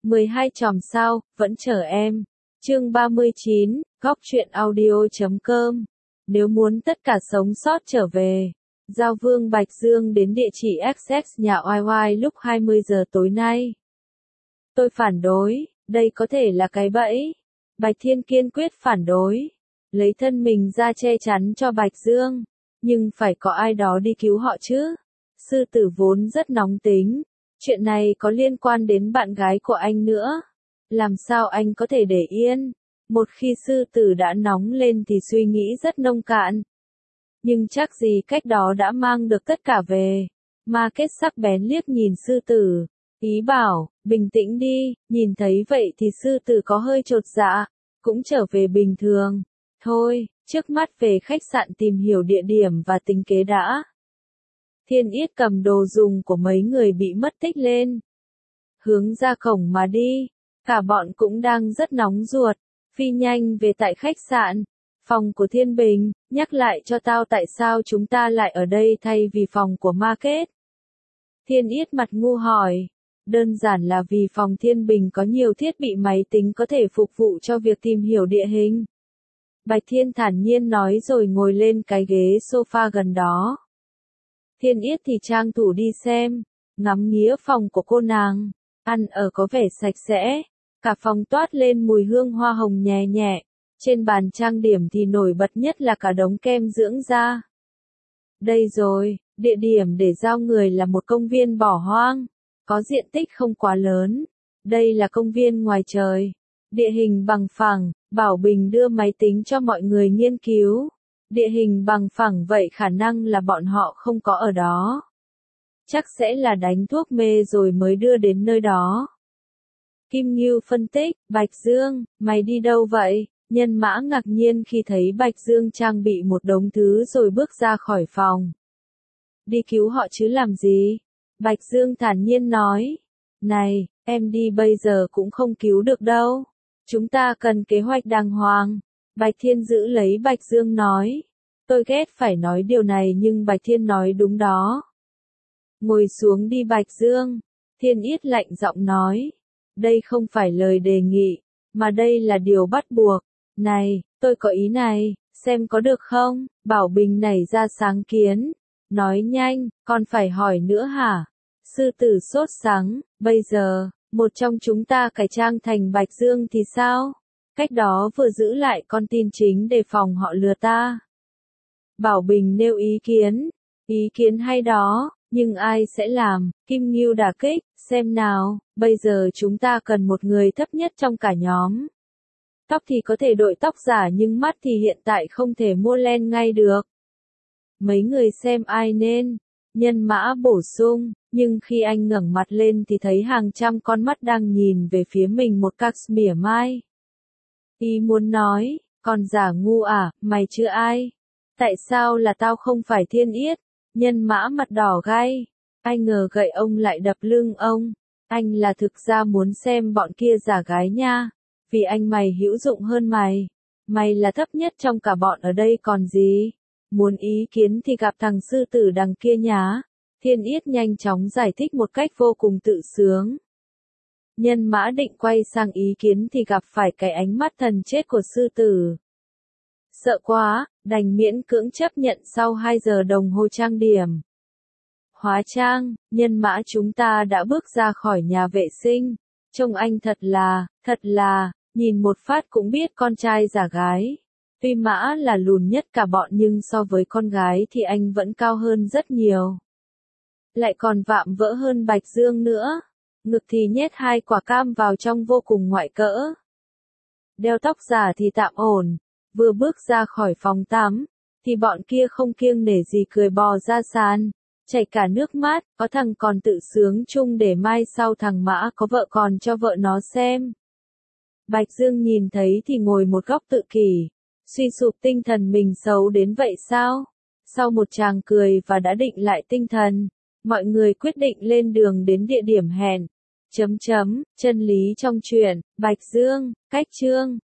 12 chòm sao, vẫn chờ em. Chương 39, góc truyện audio.com. Nếu muốn tất cả sống sót trở về. Giao Vương Bạch Dương đến địa chỉ XX nhà Oai Oai lúc 20 giờ tối nay. Tôi phản đối, đây có thể là cái bẫy. Bạch Thiên kiên quyết phản đối. Lấy thân mình ra che chắn cho Bạch Dương. Nhưng phải có ai đó đi cứu họ chứ. Sư tử vốn rất nóng tính. Chuyện này có liên quan đến bạn gái của anh nữa. Làm sao anh có thể để yên? Một khi sư tử đã nóng lên thì suy nghĩ rất nông cạn. Nhưng chắc gì cách đó đã mang được tất cả về. Ma Kết sắc bén liếc nhìn sư tử. Ý bảo, bình tĩnh đi, nhìn thấy vậy thì sư tử có hơi chột dạ. Cũng trở về bình thường. Thôi, trước mắt về khách sạn tìm hiểu địa điểm và tính kế đã. Thiên Yết cầm đồ dùng của mấy người bị mất tích lên. Hướng ra cổng mà đi. Cả bọn cũng đang rất nóng ruột. Phi nhanh về tại khách sạn. Phòng của Thiên Bình, nhắc lại cho tao tại sao chúng ta lại ở đây thay vì phòng của Ma Kết. Thiên Yết mặt ngu hỏi. Đơn giản là vì phòng Thiên Bình có nhiều thiết bị máy tính có thể phục vụ cho việc tìm hiểu địa hình. Bạch Thiên thản nhiên nói rồi ngồi lên cái ghế sofa gần đó. Thiên Yết thì trang thủ đi xem, ngắm nghía phòng của cô nàng, ăn ở có vẻ sạch sẽ, cả phòng toát lên mùi hương hoa hồng nhẹ nhẹ, trên bàn trang điểm thì nổi bật nhất là cả đống kem dưỡng da. Đây rồi, địa điểm để giao người là một công viên bỏ hoang, có diện tích không quá lớn, đây là công viên ngoài trời, địa hình bằng phẳng, Bảo Bình đưa máy tính cho mọi người nghiên cứu. Địa hình bằng phẳng vậy khả năng là bọn họ không có ở đó. Chắc sẽ là đánh thuốc mê rồi mới đưa đến nơi đó. Kim Ngưu phân tích, Bạch Dương, mày đi đâu vậy? Nhân Mã ngạc nhiên khi thấy Bạch Dương trang bị một đống thứ rồi bước ra khỏi phòng. Đi cứu họ chứ làm gì? Bạch Dương thản nhiên nói. Này, em đi bây giờ cũng không cứu được đâu. Chúng ta cần kế hoạch đàng hoàng. Bạch Thiên giữ lấy Bạch Dương nói. Tôi ghét phải nói điều này nhưng Bạch Thiên nói đúng đó. Ngồi xuống đi Bạch Dương. Thiên Yết lạnh giọng nói. Đây không phải lời đề nghị, mà đây là điều bắt buộc. Này, tôi có ý này, xem có được không? Bảo Bình nảy ra sáng kiến. Nói nhanh, còn phải hỏi nữa hả? Sư tử sốt sắng, bây giờ, một trong chúng ta cải trang thành Bạch Dương thì sao? Cách đó vừa giữ lại con tin chính để phòng họ lừa ta. Bảo Bình nêu ý kiến hay đó, nhưng ai sẽ làm? Kim Ngưu đả kích, xem nào, bây giờ chúng ta cần một người thấp nhất trong cả nhóm. Tóc thì có thể đội tóc giả nhưng mắt thì hiện tại không thể mua len ngay được. Mấy người xem ai nên? Nhân Mã bổ sung, nhưng khi anh ngẩng mặt lên thì thấy hàng trăm con mắt đang nhìn về phía mình một cách mỉa mai. Ý muốn nói, còn giả ngu à, mày chứ ai? Tại sao là tao không phải Thiên Yết? Nhân Mã mặt đỏ gay. Ai ngờ gậy ông lại đập lưng ông. Anh là thực ra muốn xem bọn kia giả gái nha. Vì anh mày hữu dụng hơn mày. Mày là thấp nhất trong cả bọn ở đây còn gì. Muốn ý kiến thì gặp thằng sư tử đằng kia nhá. Thiên Yết nhanh chóng giải thích một cách vô cùng tự sướng. Nhân Mã định quay sang ý kiến thì gặp phải cái ánh mắt thần chết của sư tử. Sợ quá, đành miễn cưỡng chấp nhận sau 2 giờ đồng hồ trang điểm. Hóa trang, Nhân Mã chúng ta đã bước ra khỏi nhà vệ sinh. Trông anh thật là, nhìn một phát cũng biết con trai giả gái. Tuy Mã là lùn nhất cả bọn nhưng so với con gái thì anh vẫn cao hơn rất nhiều. Lại còn vạm vỡ hơn Bạch Dương nữa. Ngực thì nhét 2 quả cam vào trong vô cùng ngoại cỡ. Đeo tóc giả thì tạm ổn. Vừa bước ra khỏi phòng tắm, thì bọn kia không kiêng nể gì cười bò ra sàn, chảy cả nước mắt, có thằng còn tự sướng chung để mai sau thằng Mã có vợ còn cho vợ nó xem. Bạch Dương nhìn thấy thì ngồi một góc tự kỷ, suy sụp tinh thần mình xấu đến vậy sao? Sau một tràng cười và đã định lại tinh thần, mọi người quyết định lên đường đến địa điểm hẹn. Chân lý trong truyện, Bạch Dương, cách chương.